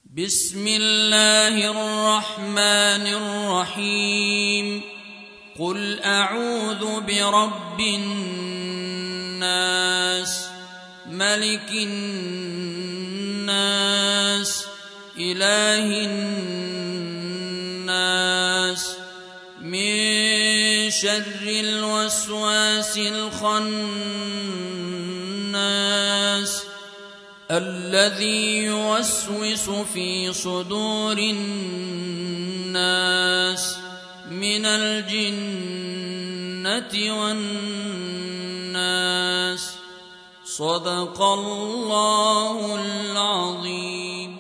بسم الله الرحمن الرحيم قل أعوذ برب الناس ملك الناس إله الناس من شر الوسواس الخناس الذي يوسوس في صدور الناس من الجنة والناس صدق الله العظيم.